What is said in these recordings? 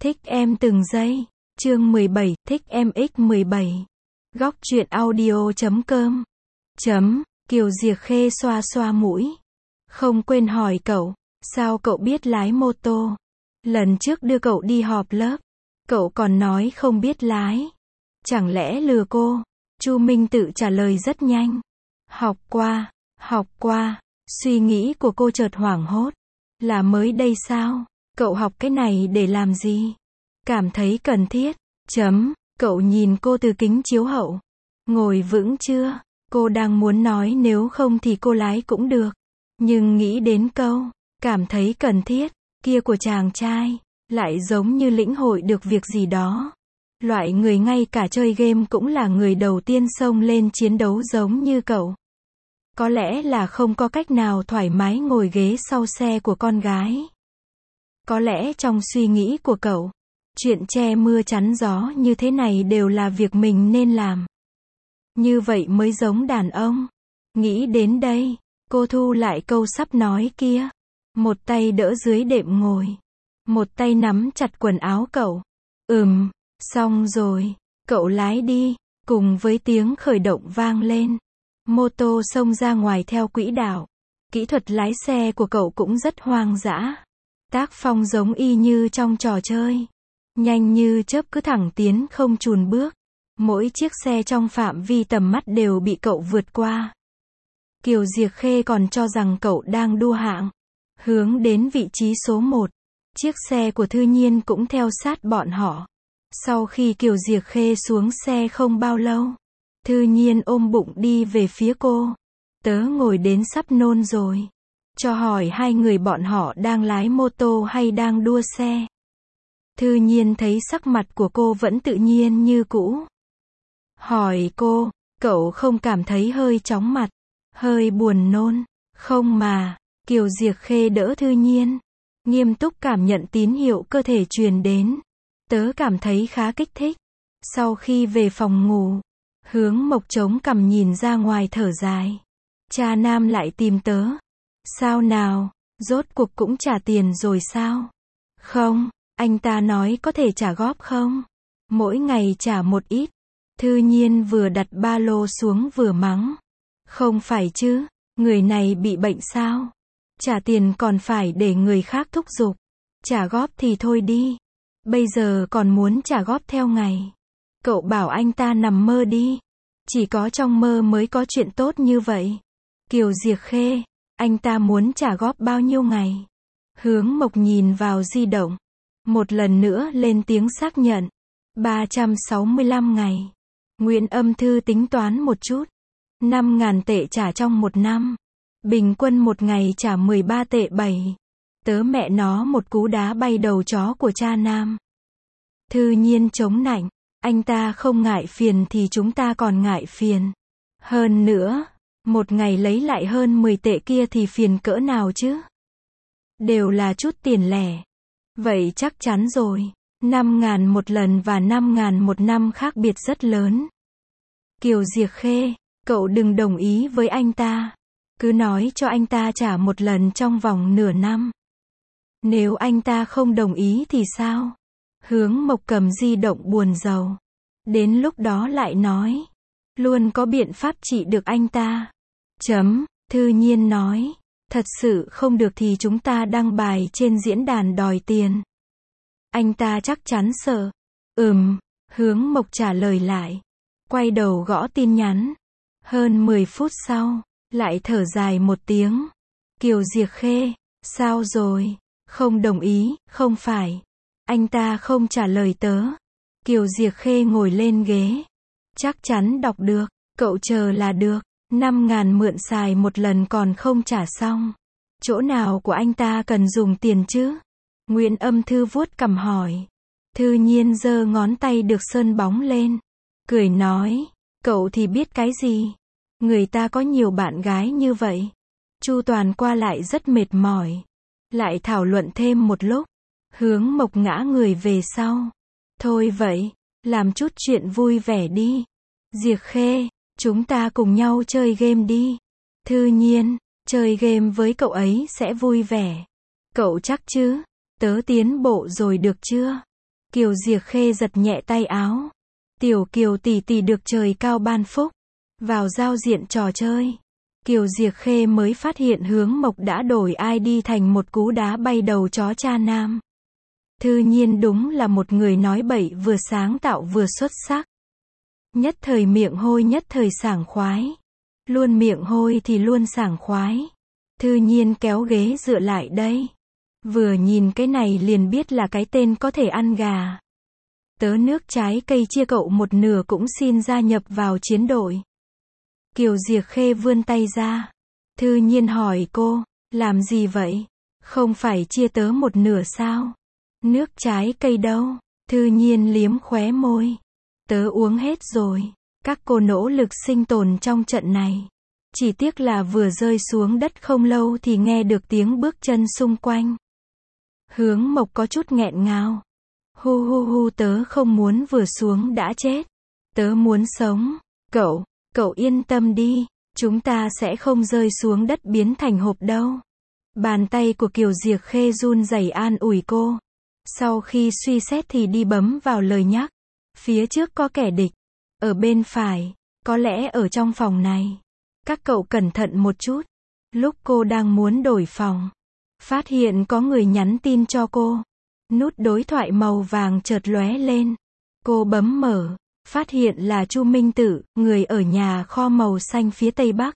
Thích em từng giây. Chương 17, thích em x17. Góc truyện audio.com. Kiều Diệc Khê xoa xoa mũi. Không quên hỏi cậu, sao cậu biết lái mô tô? Lần trước đưa cậu đi họp lớp, cậu còn nói không biết lái. Chẳng lẽ lừa cô? Chu Minh tự trả lời rất nhanh. Học qua. Suy nghĩ của cô chợt hoảng hốt. Là mới đây sao? Cậu học cái này để làm gì? Cảm thấy cần thiết. Cậu nhìn cô từ kính chiếu hậu. Ngồi vững chưa? Cô đang muốn nói nếu không thì cô lái cũng được. Nhưng nghĩ đến câu, cảm thấy cần thiết, kia của chàng trai, lại giống như lĩnh hội được việc gì đó. Loại người ngay cả chơi game cũng là người đầu tiên xông lên chiến đấu giống như cậu. Có lẽ là không có cách nào thoải mái ngồi ghế sau xe của con gái. Có lẽ trong suy nghĩ của cậu, chuyện che mưa chắn gió như thế này đều là việc mình nên làm. Như vậy mới giống đàn ông. Nghĩ đến đây, cô thu lại câu sắp nói kia. Một tay đỡ dưới đệm ngồi. Một tay nắm chặt quần áo cậu. Xong rồi. Cậu lái đi. Cùng với tiếng khởi động vang lên. Mô tô xông ra ngoài theo quỹ đạo. Kỹ thuật lái xe của cậu cũng rất hoang dã. Tác phong giống y như trong trò chơi. Nhanh như chớp cứ thẳng tiến không chùn bước. Mỗi chiếc xe trong phạm vi tầm mắt đều bị cậu vượt qua. Kiều Diệc Khê còn cho rằng cậu đang đua hạng. Hướng đến vị trí số 1. Chiếc xe của Thư Nhiên cũng theo sát bọn họ. Sau khi Kiều Diệc Khê xuống xe không bao lâu, Thư Nhiên ôm bụng đi về phía cô. Tớ ngồi đến sắp nôn rồi. Cho hỏi hai người bọn họ đang lái mô tô hay đang đua xe. Thư Nhiên thấy sắc mặt của cô vẫn tự nhiên như cũ. Hỏi cô, cậu không cảm thấy hơi chóng mặt, hơi buồn nôn, không mà. Kiều Diệc Khê đỡ Thư Nhiên, nghiêm túc cảm nhận tín hiệu cơ thể truyền đến. Tớ cảm thấy khá kích thích. Sau khi về phòng ngủ, Hướng Mộc chống cằm nhìn ra ngoài thở dài. Cha Nam lại tìm tớ. Sao nào, rốt cuộc cũng trả tiền rồi sao? Không, anh ta nói có thể trả góp không? Mỗi ngày trả một ít. Thư Nhiên vừa đặt ba lô xuống vừa mắng. Không phải chứ, người này bị bệnh sao? Trả tiền còn phải để người khác thúc giục. Trả góp thì thôi đi. Bây giờ còn muốn trả góp theo ngày. Cậu bảo anh ta nằm mơ đi. Chỉ có trong mơ mới có chuyện tốt như vậy. Kiều Diệc Khê, anh ta muốn trả góp bao nhiêu ngày? Hướng Mộc nhìn vào di động. Một lần nữa lên tiếng xác nhận. 365 ngày. Nguyễn Âm Thư tính toán một chút. 5.000 tệ trả trong một năm. Bình quân một ngày trả 13 tệ 7. Tớ mẹ nó một cú đá bay đầu chó của cha Nam. Thư Nhiên chống nạnh. Anh ta không ngại phiền thì chúng ta còn ngại phiền. Hơn nữa, một ngày lấy lại hơn 10 tệ kia thì phiền cỡ nào chứ? Đều là chút tiền lẻ. Vậy chắc chắn rồi. 5.000 một lần và 5.000 một năm khác biệt rất lớn. Kiều Diệc Khê, cậu đừng đồng ý với anh ta. Cứ nói cho anh ta trả một lần trong vòng nửa năm. Nếu anh ta không đồng ý thì sao? Hướng Mộc cầm di động buồn rầu. Đến lúc đó lại nói. Luôn có biện pháp trị được anh ta. Thư Nhiên nói. Thật sự không được thì chúng ta đăng bài trên diễn đàn đòi tiền. Anh ta chắc chắn sợ. Hướng Mộc trả lời lại. Quay đầu gõ tin nhắn. Hơn 10 phút sau, lại thở dài một tiếng. Kiều Diệc Khê, sao rồi? Không đồng ý, không phải. Anh ta không trả lời tớ. Kiều Diệc Khê ngồi lên ghế. Chắc chắn đọc được, cậu chờ là được. 5.000 mượn xài một lần còn không trả xong. Chỗ nào của anh ta cần dùng tiền chứ? Nguyễn Âm Thư vuốt cằm hỏi. Thư Nhiên giơ ngón tay được sơn bóng lên. Cười nói, cậu thì biết cái gì? Người ta có nhiều bạn gái như vậy. Chu toàn qua lại rất mệt mỏi. Lại thảo luận thêm một lúc. Hướng Mộc ngã người về sau. Thôi vậy, làm chút chuyện vui vẻ đi. Diệc Khê, chúng ta cùng nhau chơi game đi. Thư Nhiên, chơi game với cậu ấy sẽ vui vẻ. Cậu chắc chứ? Tớ tiến bộ rồi được chưa? Kiều Diệc Khê giật nhẹ tay áo. Tiểu Kiều tỷ tỷ được trời cao ban phúc. Vào giao diện trò chơi. Kiều Diệc Khê mới phát hiện Hướng Mộc đã đổi ID thành một cú đá bay đầu chó cha nam. Thư Nhiên đúng là một người nói bậy vừa sáng tạo vừa xuất sắc. Nhất thời miệng hôi nhất thời sảng khoái. Luôn miệng hôi thì luôn sảng khoái. Thư Nhiên kéo ghế dựa lại đây. Vừa nhìn cái này liền biết là cái tên có thể ăn gà. Tớ nước trái cây chia cậu một nửa cũng xin gia nhập vào chiến đội. Kiều Diệc Khê vươn tay ra. Thư Nhiên hỏi cô, làm gì vậy? Không phải chia tớ một nửa sao? Nước trái cây đâu? Thư Nhiên liếm khóe môi. Tớ uống hết rồi. Các cô nỗ lực sinh tồn trong trận này. Chỉ tiếc là vừa rơi xuống đất không lâu thì nghe được tiếng bước chân xung quanh. Hướng Mộc có chút nghẹn ngào. Hu hu hu, tớ không muốn vừa xuống đã chết. Tớ muốn sống. Cậu yên tâm đi. Chúng ta sẽ không rơi xuống đất biến thành hộp đâu. Bàn tay của Kiều Diệc Khê run rẩy an ủi cô. Sau khi suy xét thì đi bấm vào lời nhắc. Phía trước có kẻ địch. Ở bên phải. Có lẽ ở trong phòng này. Các cậu cẩn thận một chút. Lúc cô đang muốn đổi phòng. Phát hiện có người nhắn tin cho cô. Nút đối thoại màu vàng chợt lóe lên. Cô bấm mở. Phát hiện là Chu Minh Tự, người ở nhà kho màu xanh phía tây bắc.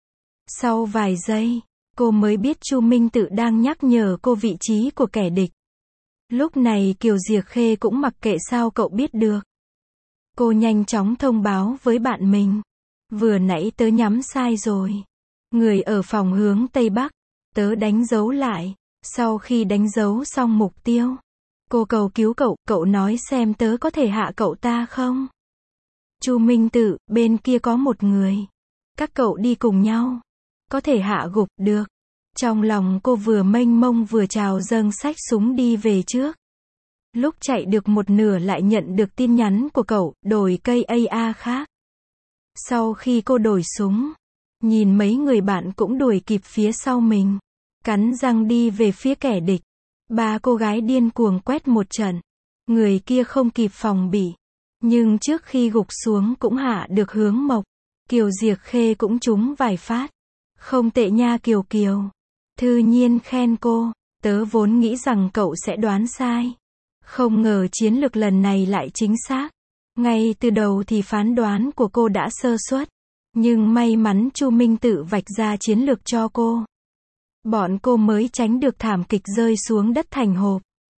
Sau vài giây, cô mới biết Chu Minh Tự đang nhắc nhở cô vị trí của kẻ địch. Lúc này Kiều Diệc Khê cũng mặc kệ sao cậu biết được. Cô nhanh chóng thông báo với bạn mình. Vừa nãy tớ nhắm sai rồi. Người ở phòng hướng tây bắc. Tớ đánh dấu lại. Sau khi đánh dấu xong mục tiêu, cô cầu cứu cậu nói xem tớ có thể hạ cậu ta không? Chu Minh Tự, bên kia có một người. Các cậu đi cùng nhau. Có thể hạ gục được. Trong lòng cô vừa mênh mông vừa trào dâng xách súng đi về trước. Lúc chạy được một nửa lại nhận được tin nhắn của cậu, đổi cây AA khác. Sau khi cô đổi súng, nhìn mấy người bạn cũng đuổi kịp phía sau mình. Cắn răng đi về phía kẻ địch. Ba cô gái điên cuồng quét một trận. Người kia không kịp phòng bị. Nhưng trước khi gục xuống cũng hạ được Hướng Mộc. Kiều Diệc Khê cũng trúng vài phát. Không tệ nha Kiều Kiều. Thư Nhiên khen cô. Tớ vốn nghĩ rằng cậu sẽ đoán sai. Không ngờ chiến lược lần này lại chính xác. Ngay từ đầu thì phán đoán của cô đã sơ suất. Nhưng may mắn Chu Minh Tự vạch ra chiến lược cho cô. Bọn cô mới tránh được thảm kịch rơi xuống đất thành hộp.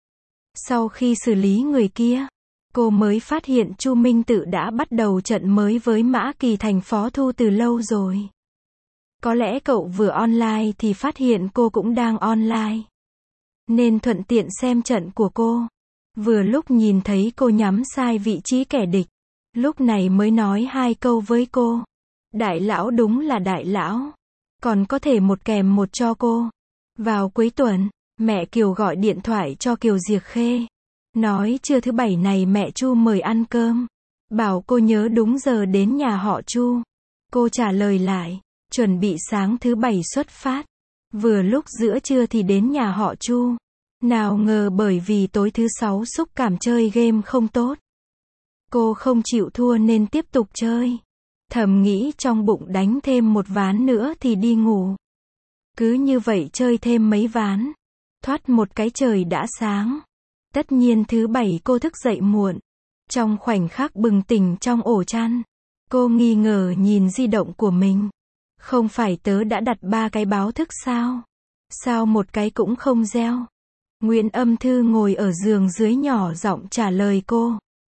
Sau khi xử lý người kia, cô mới phát hiện Chu Minh Tự đã bắt đầu trận mới với Mã Kỳ Thành phó thu từ lâu rồi. Có lẽ cậu vừa online thì phát hiện cô cũng đang online. Nên thuận tiện xem trận của cô. Vừa lúc nhìn thấy cô nhắm sai vị trí kẻ địch. Lúc này mới nói hai câu với cô. Đại lão đúng là đại lão. Còn có thể một kèm một cho cô. Vào cuối tuần, mẹ Kiều gọi điện thoại cho Kiều Diệc Khê. Nói trưa thứ bảy này mẹ Chu mời ăn cơm. Bảo cô nhớ đúng giờ đến nhà họ Chu. Cô trả lời lại. Chuẩn bị sáng thứ bảy xuất phát. Vừa lúc giữa trưa thì đến nhà họ Chu. Nào ngờ bởi vì tối thứ sáu xúc cảm chơi game không tốt. Cô không chịu thua nên tiếp tục chơi. Thầm nghĩ trong bụng đánh thêm một ván nữa thì đi ngủ. Cứ như vậy chơi thêm mấy ván. Thoát một cái trời đã sáng. Tất nhiên thứ bảy cô thức dậy muộn. Trong khoảnh khắc bừng tỉnh trong ổ chăn. Cô nghi ngờ nhìn di động của mình. Không phải tớ đã đặt 3 cái báo thức sao? Sao một cái cũng không reo? Nguyễn Âm Thư ngồi ở giường dưới nhỏ giọng trả lời cô.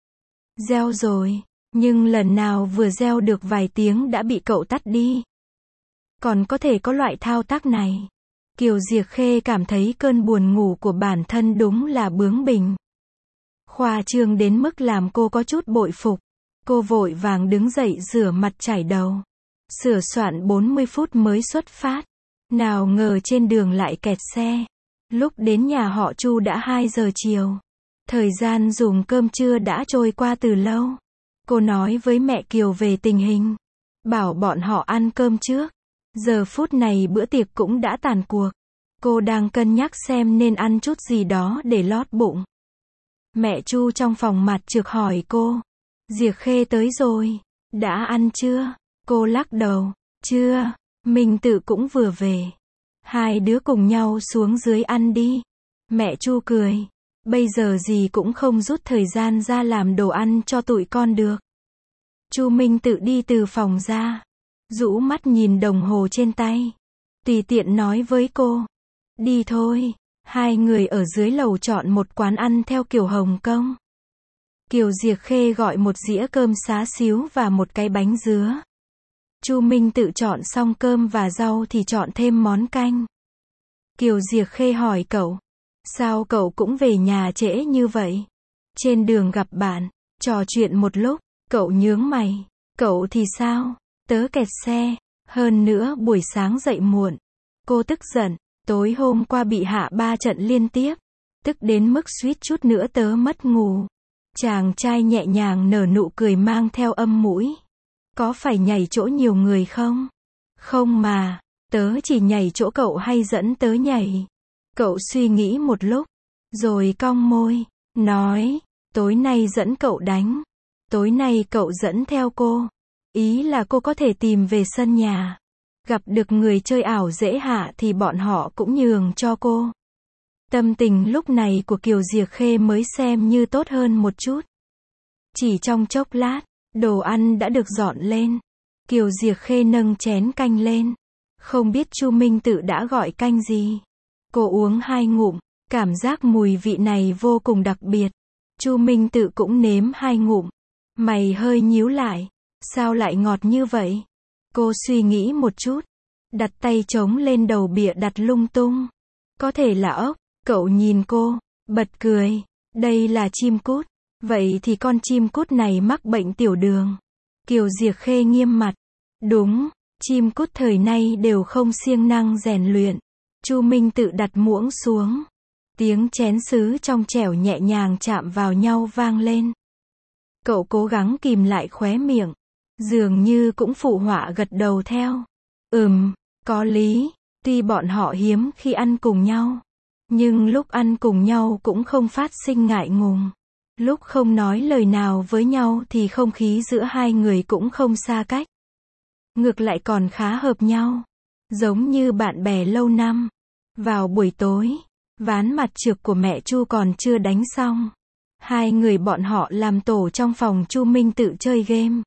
Reo rồi, nhưng lần nào vừa reo được vài tiếng đã bị cậu tắt đi. Còn có thể có loại thao tác này. Kiều Diệc Khê cảm thấy cơn buồn ngủ của bản thân đúng là bướng bỉnh. Khoa trương đến mức làm cô có chút bội phục. Cô vội vàng đứng dậy rửa mặt chải đầu. Sửa soạn 40 phút mới xuất phát. Nào ngờ trên đường lại kẹt xe. Lúc đến nhà họ Chu đã 2 giờ chiều. Thời gian dùng cơm trưa đã trôi qua từ lâu. Cô nói với mẹ Kiều về tình hình. Bảo bọn họ ăn cơm trước. Giờ phút này bữa tiệc cũng đã tàn cuộc. Cô đang cân nhắc xem nên ăn chút gì đó để lót bụng. Mẹ Chu trong phòng mặt trược hỏi cô. Diệc Khê tới rồi. Đã ăn chưa? Cô lắc đầu. Chưa. Minh Tự cũng vừa về. Hai đứa cùng nhau xuống dưới ăn đi. Mẹ Chu cười. Bây giờ gì cũng không rút thời gian ra làm đồ ăn cho tụi con được. Chu Minh Tự đi từ phòng ra. Rũ mắt nhìn đồng hồ trên tay. Tùy tiện nói với cô. Đi thôi. Hai người ở dưới lầu chọn một quán ăn theo kiểu Hồng Kông. Kiều Diệc Khê gọi một dĩa cơm xá xíu và một cái bánh dứa. Chu Minh Tự chọn xong cơm và rau thì chọn thêm món canh. Kiều Diệc Khê hỏi cậu. Sao cậu cũng về nhà trễ như vậy? Trên đường gặp bạn, trò chuyện một lúc, cậu nhướng mày. Cậu thì sao? Tớ kẹt xe. Hơn nữa buổi sáng dậy muộn. Cô tức giận. Tối hôm qua bị hạ 3 trận liên tiếp. Tức đến mức suýt chút nữa tớ mất ngủ. Chàng trai nhẹ nhàng nở nụ cười mang theo âm mũi. Có phải nhảy chỗ nhiều người không? Không mà. Tớ chỉ nhảy chỗ cậu hay dẫn tớ nhảy. Cậu suy nghĩ một lúc. Rồi cong môi. Nói. Tối nay dẫn cậu đánh. Tối nay cậu dẫn theo cô. Ý là cô có thể tìm về sân nhà. Gặp được người chơi ảo dễ hạ thì bọn họ cũng nhường cho cô. Tâm tình lúc này của Kiều Diệc Khê mới xem như tốt hơn một chút. Chỉ trong chốc lát, đồ ăn đã được dọn lên. Kiều Diệc Khê nâng chén canh lên. Không biết Chu Minh Tự đã gọi canh gì. Cô uống 2 ngụm, cảm giác mùi vị này vô cùng đặc biệt. Chu Minh Tự cũng nếm 2 ngụm. Mày hơi nhíu lại. Sao lại ngọt như vậy? Cô suy nghĩ một chút. Đặt tay trống lên đầu bịa đặt lung tung. Có thể là ốc. Cậu nhìn cô, bật cười. Đây là chim cút. Vậy thì con chim cút này mắc bệnh tiểu đường. Kiều Diệc Khê nghiêm mặt. Đúng, chim cút thời nay đều không siêng năng rèn luyện. Chu Minh Tự đặt muỗng xuống. Tiếng chén sứ trong trẻo nhẹ nhàng chạm vào nhau vang lên. Cậu cố gắng kìm lại khóe miệng. Dường như cũng phụ họa gật đầu theo. Có lý. Tuy bọn họ hiếm khi ăn cùng nhau. Nhưng lúc ăn cùng nhau cũng không phát sinh ngại ngùng. Lúc không nói lời nào với nhau thì không khí giữa hai người cũng không xa cách. Ngược lại còn khá hợp nhau. Giống như bạn bè lâu năm. Vào buổi tối, ván mặt trược của mẹ Chu còn chưa đánh xong. Hai người bọn họ làm tổ trong phòng Chu Minh Tự chơi game.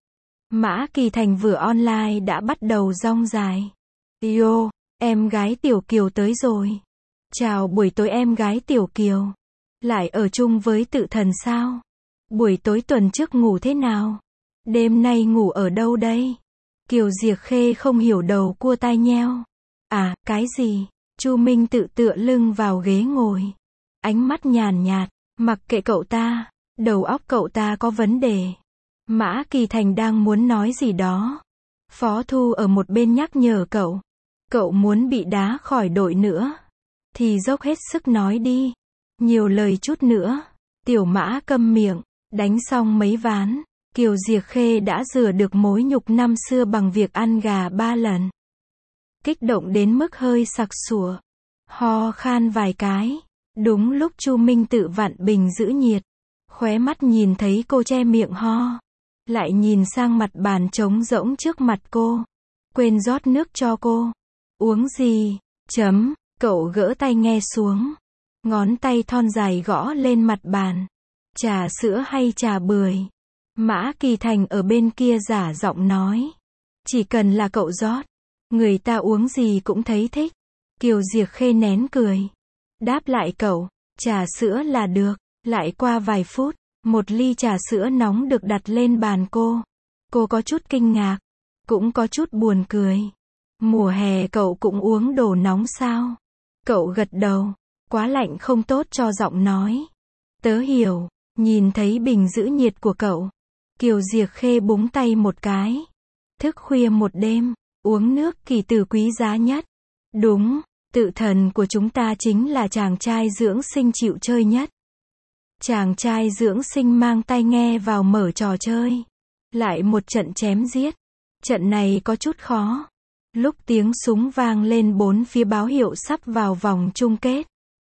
Mã Kỳ Thành vừa online đã bắt đầu rong dài. Yo, em gái Tiểu Kiều tới rồi. Chào buổi tối em gái Tiểu Kiều. Lại ở chung với Tự Thần sao? Buổi tối tuần trước ngủ thế nào? Đêm nay ngủ ở đâu đây? Kiều Diệc Khê không hiểu đầu cua tai nheo. À, cái gì? Chu Minh Tự tựa lưng vào ghế ngồi. Ánh mắt nhàn nhạt, mặc kệ cậu ta, đầu óc cậu ta có vấn đề. Mã Kỳ Thành đang muốn nói gì đó. Phó Thu ở một bên nhắc nhở cậu. Cậu muốn bị đá khỏi đội nữa. Thì dốc hết sức nói đi. Nhiều lời chút nữa. Tiểu Mã câm miệng. Đánh xong mấy ván. Kiều Diệc Khê đã rửa được mối nhục năm xưa bằng việc ăn gà 3 lần. Kích động đến mức hơi sặc sụa. Ho khan vài cái. Đúng lúc Chu Minh Tự vặn bình giữ nhiệt. Khóe mắt nhìn thấy cô che miệng ho. Lại nhìn sang mặt bàn trống rỗng trước mặt cô. Quên rót nước cho cô. Uống gì? Cậu gỡ tai nghe xuống. Ngón tay thon dài gõ lên mặt bàn. Trà sữa hay trà bưởi? Mã Kỳ Thành ở bên kia giả giọng nói. Chỉ cần là cậu rót. Người ta uống gì cũng thấy thích. Kiều Diệc Khê nén cười. Đáp lại cậu. Trà sữa là được. Lại qua vài phút. Một ly trà sữa nóng được đặt lên bàn cô. Cô có chút kinh ngạc. Cũng có chút buồn cười. Mùa hè cậu cũng uống đồ nóng sao? Cậu gật đầu. Quá lạnh không tốt cho giọng nói. Tớ hiểu. Nhìn thấy bình giữ nhiệt của cậu. Kiều Diệc Khê búng tay một cái. Thức khuya một đêm. Uống nước kỳ từ quý giá nhất. Đúng. Tự thần của chúng ta chính là chàng trai dưỡng sinh chịu chơi nhất. Chàng trai dưỡng sinh mang tai nghe vào mở trò chơi. Lại một trận chém giết. Trận này có chút khó. Lúc tiếng súng vang lên bốn phía báo hiệu sắp vào vòng chung kết.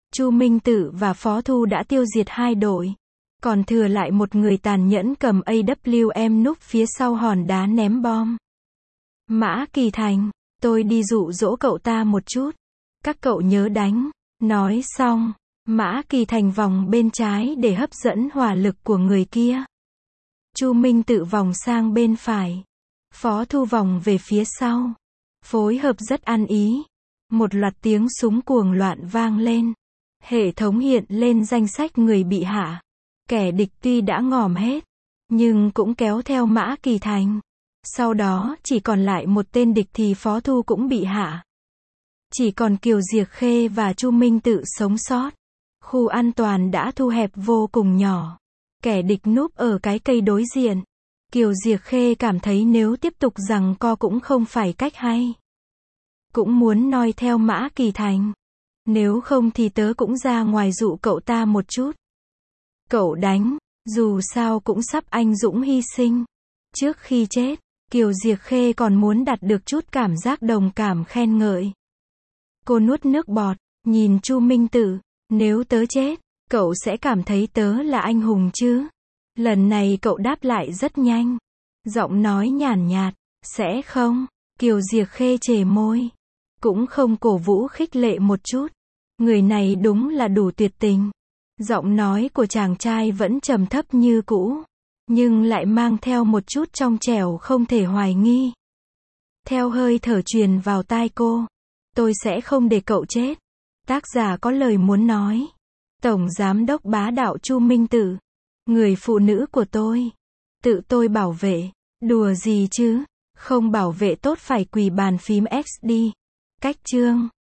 Chu Minh Tự và Phó Thu đã tiêu diệt hai đội. Còn thừa lại một người tàn nhẫn cầm AWM núp phía sau hòn đá ném bom. Mã Kỳ Thành, tôi đi dụ dỗ cậu ta một chút. Các cậu nhớ đánh. Nói xong, Mã Kỳ Thành vòng bên trái để hấp dẫn hỏa lực của người kia. Chu Minh Tự vòng sang bên phải. Phó Thu vòng về phía sau. Phối hợp rất ăn ý. Một loạt tiếng súng cuồng loạn vang lên. Hệ thống hiện lên danh sách người bị hạ. Kẻ địch tuy đã ngòm hết, nhưng cũng kéo theo Mã Kỳ Thành. Sau đó chỉ còn lại một tên địch thì Phó Thu cũng bị hạ. Chỉ còn Kiều Diệc Khê và Chu Minh Tự sống sót. Khu an toàn đã thu hẹp vô cùng nhỏ. Kẻ địch núp ở cái cây đối diện. Kiều Diệc Khê cảm thấy nếu tiếp tục giằng co cũng không phải cách hay. Cũng muốn noi theo Mã Kỳ Thành. Nếu không thì tớ cũng ra ngoài dụ cậu ta một chút. Cậu đánh, dù sao cũng sắp anh dũng hy sinh. Trước khi chết, Kiều Diệc Khê còn muốn đạt được chút cảm giác đồng cảm khen ngợi. Cô nuốt nước bọt, nhìn Chu Minh Tự, nếu tớ chết, cậu sẽ cảm thấy tớ là anh hùng chứ? Lần này cậu đáp lại rất nhanh. Giọng nói nhàn nhạt, sẽ không? Kiều Diệc Khê chề môi. Cũng không cổ vũ khích lệ một chút. Người này đúng là đủ tuyệt tình. Giọng nói của chàng trai vẫn trầm thấp như cũ, nhưng lại mang theo một chút trong trẻo không thể hoài nghi. Theo hơi thở truyền vào tai cô, tôi sẽ không để cậu chết. Tác giả có lời muốn nói. Tổng giám đốc bá đạo Chu Minh Tự. Người phụ nữ của tôi. Tự tôi bảo vệ. Đùa gì chứ? Không bảo vệ tốt phải quỳ bàn phím X đi. Cách chương.